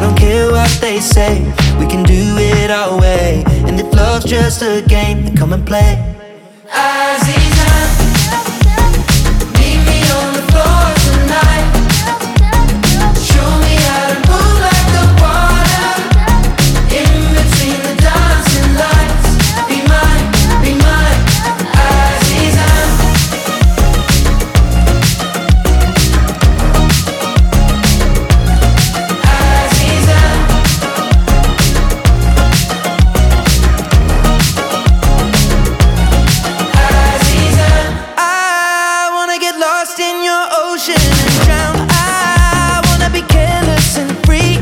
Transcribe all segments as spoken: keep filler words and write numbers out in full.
don't care what they say, we can do it our way. And if love's just a game, then come and play. Aziza, meet me on the floor tonight. Show me how to move like the water in between the dancing lights. Be mine, be mine, Aziza. Aziza. Aziza. I wanna get lost in your ocean and drown. I wanna be careless and free.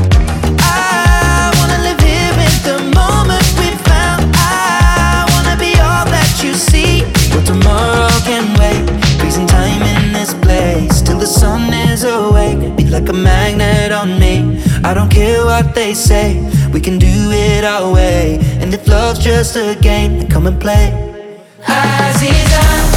I wanna live here in the moment we found. I wanna be all that you see. Well, tomorrow can wait, freezing time in this place till the sun is awake. Be like a magnet on me, I don't care what they say, we can do it our way. And if love's just a game, then come and play. Aziza.